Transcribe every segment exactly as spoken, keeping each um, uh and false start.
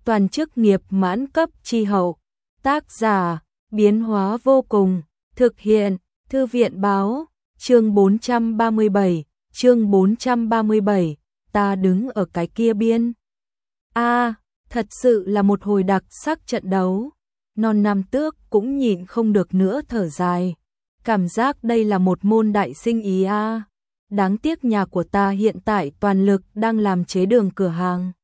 toàn chức nghiệp mãn cấp chi hậu. Tác giả, biến hóa vô cùng, thực hiện, Thư viện báo, chương bốn trăm ba mươi bảy, chương bốn trăm ba mươi bảy, ta đứng ở cái kia biên. A, à, thật sự là một hồi đặc sắc trận đấu. Non Nam Tước cũng nhịn không được nữa thở dài. Cảm giác đây là một môn đại sinh ý a. À. Đáng tiếc nhà của ta hiện tại toàn lực đang làm chế đường cửa hàng.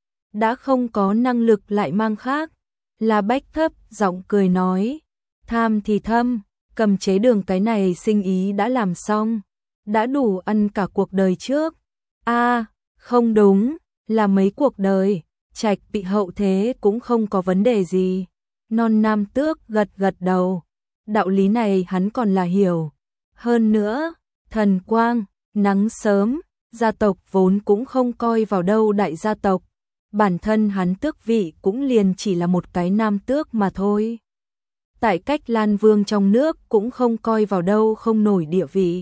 Đã không có năng lực lại mang khác. La Bách thấp giọng cười nói. Tham thì thâm, cầm chế đường cái này sinh ý đã làm xong. Đã đủ ăn cả cuộc đời trước. A, à, không đúng, là mấy cuộc đời. Trạch bị hậu thế cũng không có vấn đề gì. Non Nam Tước gật gật đầu. Đạo lý này hắn còn là hiểu. Hơn nữa, thần quang, nắng sớm, gia tộc vốn cũng không coi vào đâu đại gia tộc. Bản thân hắn tước vị cũng liền chỉ là một cái nam tước mà thôi. Tại cách Lan Vương trong nước cũng không coi vào đâu không nổi địa vị.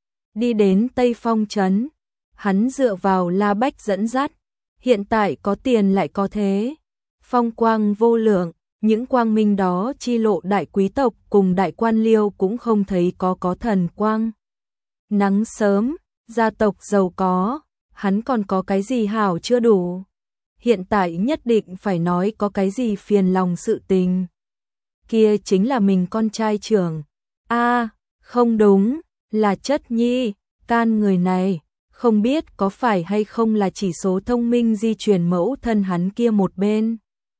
Đi đến Tây Phong Trấn, hắn dựa vào La Bách dẫn dắt. Hiện tại có tiền lại có thế. Phong quang vô lượng, những quang minh đó chi lộ đại quý tộc cùng đại quan liêu cũng không thấy có có thần quang. Nắng sớm, gia tộc giàu có, hắn còn có cái gì hảo chưa đủ. Hiện tại nhất định phải nói có cái gì phiền lòng sự tình. Kia chính là mình con trai trưởng. A, à, không đúng, là Chất Nhi, can người này. Không biết có phải hay không là chỉ số thông minh di truyền mẫu thân hắn kia một bên.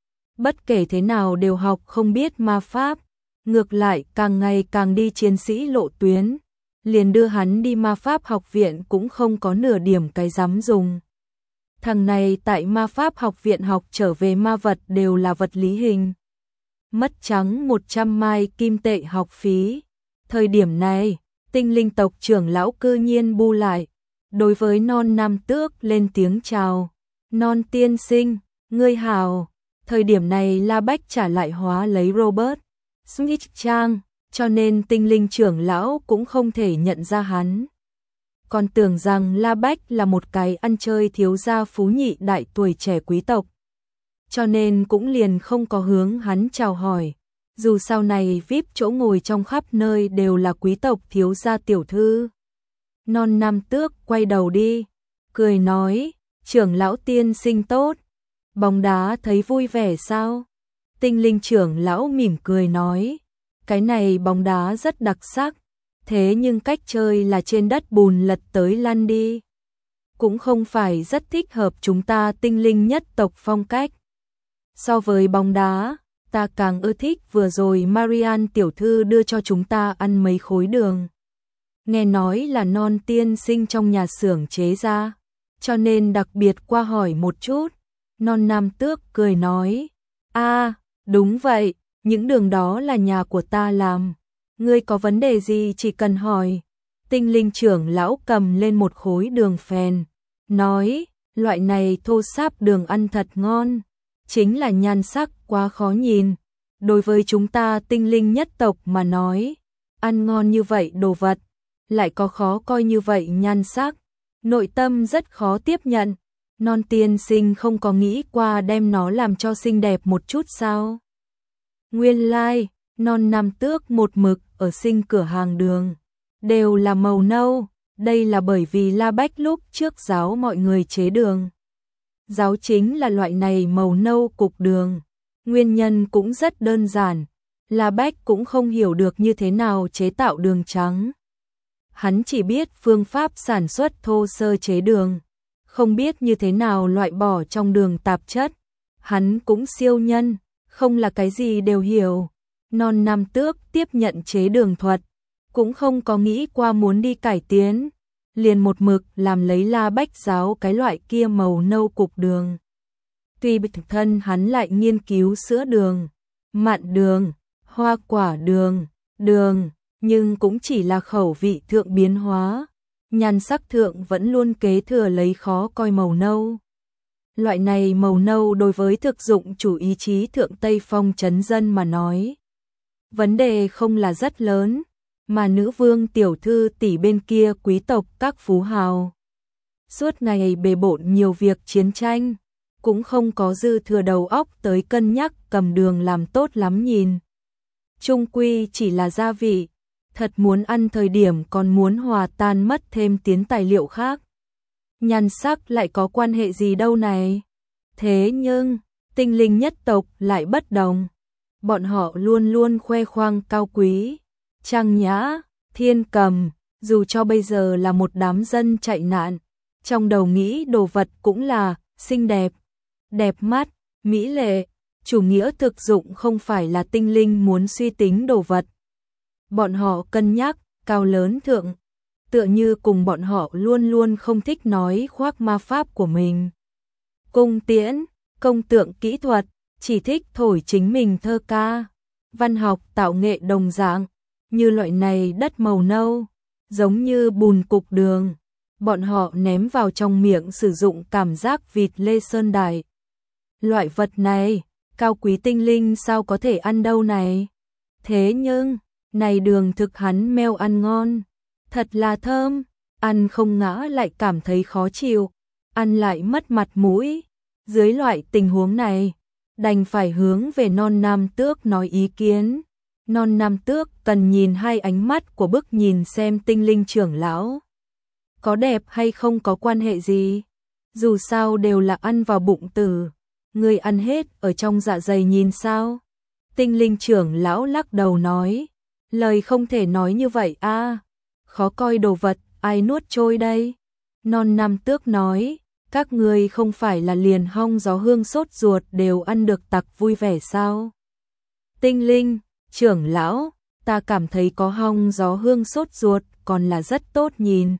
Bất kể thế nào đều học không biết ma pháp. Ngược lại càng ngày càng đi chiến sĩ lộ tuyến. Liền đưa hắn đi ma pháp học viện cũng không có nửa điểm cái dám dùng. Thằng này tại ma pháp học viện học trở về ma vật đều là vật lý hình. Mất trắng một trăm mai kim tệ học phí. Thời điểm này, tinh linh tộc trưởng lão cư nhiên bu lại. Đối với Non Nam Tước lên tiếng chào. Non tiên sinh, ngươi hào. Thời điểm này La Bách trả lại hóa lấy Robert Smith trang, cho nên tinh linh trưởng lão cũng không thể nhận ra hắn. Còn tưởng rằng La Bách là một cái ăn chơi thiếu gia phú nhị đại tuổi trẻ quý tộc. Cho nên cũng liền không có hướng hắn chào hỏi. Dù sau này vi ai pi chỗ ngồi trong khắp nơi đều là quý tộc thiếu gia tiểu thư. Non Nam Tước quay đầu đi, cười nói, trưởng lão tiên sinh tốt. Bóng đá thấy vui vẻ sao? Tinh linh trưởng lão mỉm cười nói, cái này bóng đá rất đặc sắc, thế nhưng cách chơi là trên đất bùn lật tới lăn đi. Cũng không phải rất thích hợp chúng ta tinh linh nhất tộc phong cách. So với bóng đá, ta càng ưa thích vừa rồi Marian tiểu thư đưa cho chúng ta ăn mấy khối đường. Nghe nói là Non tiên sinh trong nhà xưởng chế ra, cho nên đặc biệt qua hỏi một chút. Non Nam Tước cười nói, a, à, đúng vậy, những đường đó là nhà của ta làm. Ngươi có vấn đề gì chỉ cần hỏi. Tinh linh trưởng lão cầm lên một khối đường phèn, nói, loại này thô sáp đường ăn thật ngon, chính là nhan sắc quá khó nhìn. Đối với chúng ta tinh linh nhất tộc mà nói, ăn ngon như vậy đồ vật, lại có khó coi như vậy nhan sắc, nội tâm rất khó tiếp nhận. Non tiên sinh không có nghĩ qua đem nó làm cho xinh đẹp một chút sao? Nguyên lai, like, Non Nam Tước một mực ở sinh cửa hàng đường, đều là màu nâu, đây là bởi vì La Bách lúc trước giáo mọi người chế đường. Giáo chính là loại này màu nâu cục đường, nguyên nhân cũng rất đơn giản, La Bách cũng không hiểu được như thế nào chế tạo đường trắng. Hắn chỉ biết phương pháp sản xuất thô sơ chế đường, không biết như thế nào loại bỏ trong đường tạp chất. Hắn cũng siêu nhân, không là cái gì đều hiểu. Non Nam Tước tiếp nhận chế đường thuật, cũng không có nghĩ qua muốn đi cải tiến, liền một mực làm lấy La Bách giáo cái loại kia màu nâu cục đường. Tuy thực thân hắn lại nghiên cứu sữa đường, mặn đường, hoa quả đường, đường, nhưng cũng chỉ là khẩu vị thượng biến hóa, nhan sắc thượng vẫn luôn kế thừa lấy khó coi màu nâu. Loại này màu nâu đối với thực dụng chủ ý chí thượng Tây Phong trấn dân mà nói, vấn đề không là rất lớn, mà nữ vương tiểu thư tỷ bên kia quý tộc các phú hào. Suốt ngày bề bộn nhiều việc chiến tranh, cũng không có dư thừa đầu óc tới cân nhắc cầm đường làm tốt lắm nhìn. Chung quy chỉ là gia vị, thật muốn ăn thời điểm còn muốn hòa tan mất thêm tiến tài liệu khác. Nhan sắc lại có quan hệ gì đâu này. Thế nhưng, tinh linh nhất tộc lại bất đồng. Bọn họ luôn luôn khoe khoang cao quý, trang nhã, thiên cầm, dù cho bây giờ là một đám dân chạy nạn, trong đầu nghĩ đồ vật cũng là xinh đẹp, đẹp mắt, mỹ lệ, chủ nghĩa thực dụng không phải là tinh linh muốn suy tính đồ vật. Bọn họ cân nhắc, cao lớn thượng, tựa như cùng bọn họ luôn luôn không thích nói khoác ma pháp của mình. Cung tiễn, công tượng kỹ thuật, chỉ thích thổi chính mình thơ ca, văn học tạo nghệ đồng dạng, như loại này đất màu nâu, giống như bùn cục đường, bọn họ ném vào trong miệng sử dụng cảm giác vịt lê sơn đại. Loại vật này, cao quý tinh linh sao có thể ăn đâu này. Thế nhưng, này đường thực hắn meo ăn ngon, thật là thơm, ăn không ngã lại cảm thấy khó chịu, ăn lại mất mặt mũi. Dưới loại tình huống này, đành phải hướng về non nam tước nói ý kiến. Non nam tước cần nhìn hai ánh mắt của bức nhìn xem tinh linh trưởng lão. Có đẹp hay không có quan hệ gì, dù sao đều là ăn vào bụng tử, người ăn hết ở trong dạ dày nhìn sao. Tinh linh trưởng lão lắc đầu nói, lời không thể nói như vậy a, khó coi đồ vật, ai nuốt trôi đây. Non nam tước nói, các người không phải là liền hong gió hương sốt ruột đều ăn được tặc vui vẻ sao. Tinh linh, trưởng lão, ta cảm thấy có hong gió hương sốt ruột còn là rất tốt nhìn.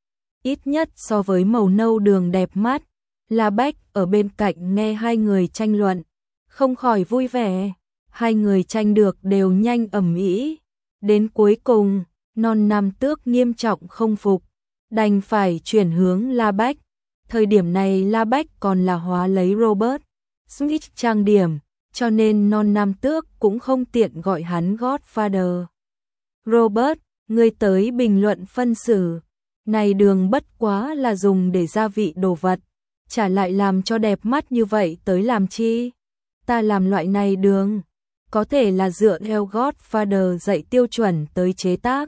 Ít nhất so với màu nâu đường đẹp mắt. La Bách ở bên cạnh nghe hai người tranh luận, không khỏi vui vẻ. Hai người tranh được đều nhanh ầm ĩ. Đến cuối cùng, non nam tước nghiêm trọng không phục, đành phải chuyển hướng La Bách. Thời điểm này La Bách còn là hóa lấy Robert Smith trang điểm, cho nên non nam tước cũng không tiện gọi hắn Godfather. Robert, ngươi tới bình luận phân xử. Này đường bất quá là dùng để gia vị đồ vật, chả lại làm cho đẹp mắt như vậy tới làm chi? Ta làm loại này đường, có thể là dựa theo Godfather dạy tiêu chuẩn tới chế tác.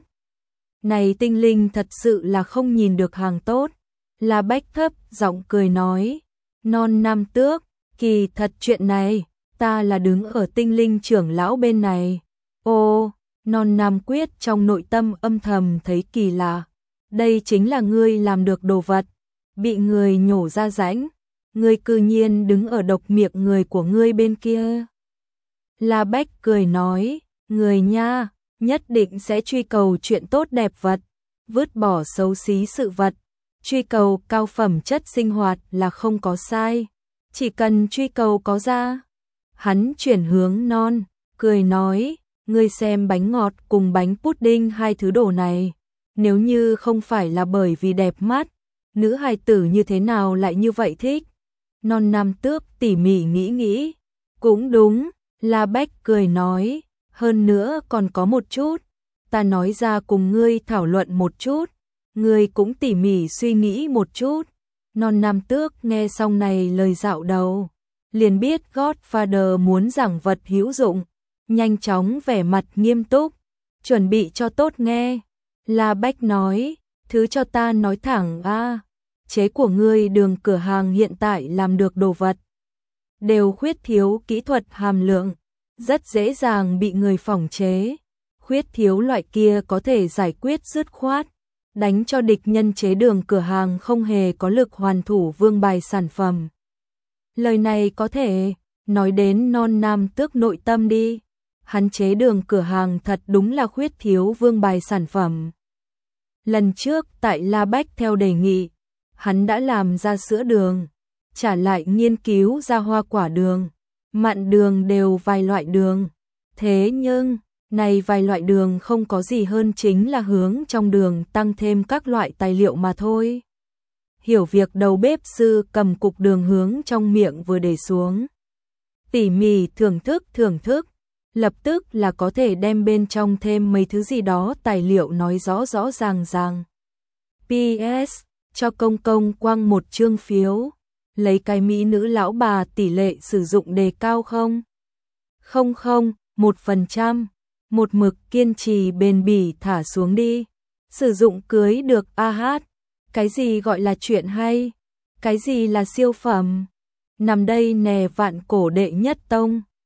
Này tinh linh thật sự là không nhìn được hàng tốt. La Bách thấp giọng cười nói, non nam tước, kỳ thật chuyện này, ta là đứng ở tinh linh trưởng lão bên này. Ô, non nam quyết trong nội tâm âm thầm thấy kỳ lạ. Đây chính là ngươi làm được đồ vật, bị người nhổ ra rãnh, ngươi cư nhiên đứng ở độc miệng người của ngươi bên kia. La Bách cười nói, người nha, nhất định sẽ truy cầu chuyện tốt đẹp vật, vứt bỏ xấu xí sự vật, truy cầu cao phẩm chất sinh hoạt là không có sai, chỉ cần truy cầu có ra. Hắn chuyển hướng non, cười nói, ngươi xem bánh ngọt cùng bánh pudding hai thứ đồ này. Nếu như không phải là bởi vì đẹp mắt, nữ hài tử như thế nào lại như vậy thích? Non nam tước tỉ mỉ nghĩ nghĩ. Cũng đúng, La Bách cười nói, hơn nữa còn có một chút. Ta nói ra cùng ngươi thảo luận một chút, ngươi cũng tỉ mỉ suy nghĩ một chút. Non nam tước nghe xong này lời dạo đầu, liền biết Godfather muốn giảng vật hữu dụng, nhanh chóng vẻ mặt nghiêm túc, chuẩn bị cho tốt nghe. La Bách nói, thứ cho ta nói thẳng a, chế của ngươi đường cửa hàng hiện tại làm được đồ vật, đều khuyết thiếu kỹ thuật hàm lượng, rất dễ dàng bị người phỏng chế, khuyết thiếu loại kia có thể giải quyết dứt khoát, đánh cho địch nhân chế đường cửa hàng không hề có lực hoàn thủ vương bài sản phẩm. Lời này có thể nói đến non nam tước nội tâm đi, hắn chế đường cửa hàng thật đúng là khuyết thiếu vương bài sản phẩm. Lần trước tại La Bách theo đề nghị, hắn đã làm ra sữa đường, trả lại nghiên cứu ra hoa quả đường, mặn đường đều vài loại đường. Thế nhưng, này vài loại đường không có gì hơn chính là hướng trong đường tăng thêm các loại tài liệu mà thôi. Hiểu việc đầu bếp sư cầm cục đường hướng trong miệng vừa để xuống. Tỉ mỉ thưởng thức thưởng thức, lập tức là có thể đem bên trong thêm mấy thứ gì đó tài liệu nói rõ rõ ràng ràng. pê ét, cho công công quăng một chương phiếu. lấy cái mỹ nữ lão bà tỷ lệ sử dụng đề cao không? Không không, một phần trăm, một mực kiên trì bền bỉ thả xuống đi. Sử dụng cưới được a hát, cái gì gọi là chuyện hay? Cái gì là siêu phẩm? Nằm đây nè vạn cổ đệ nhất tông.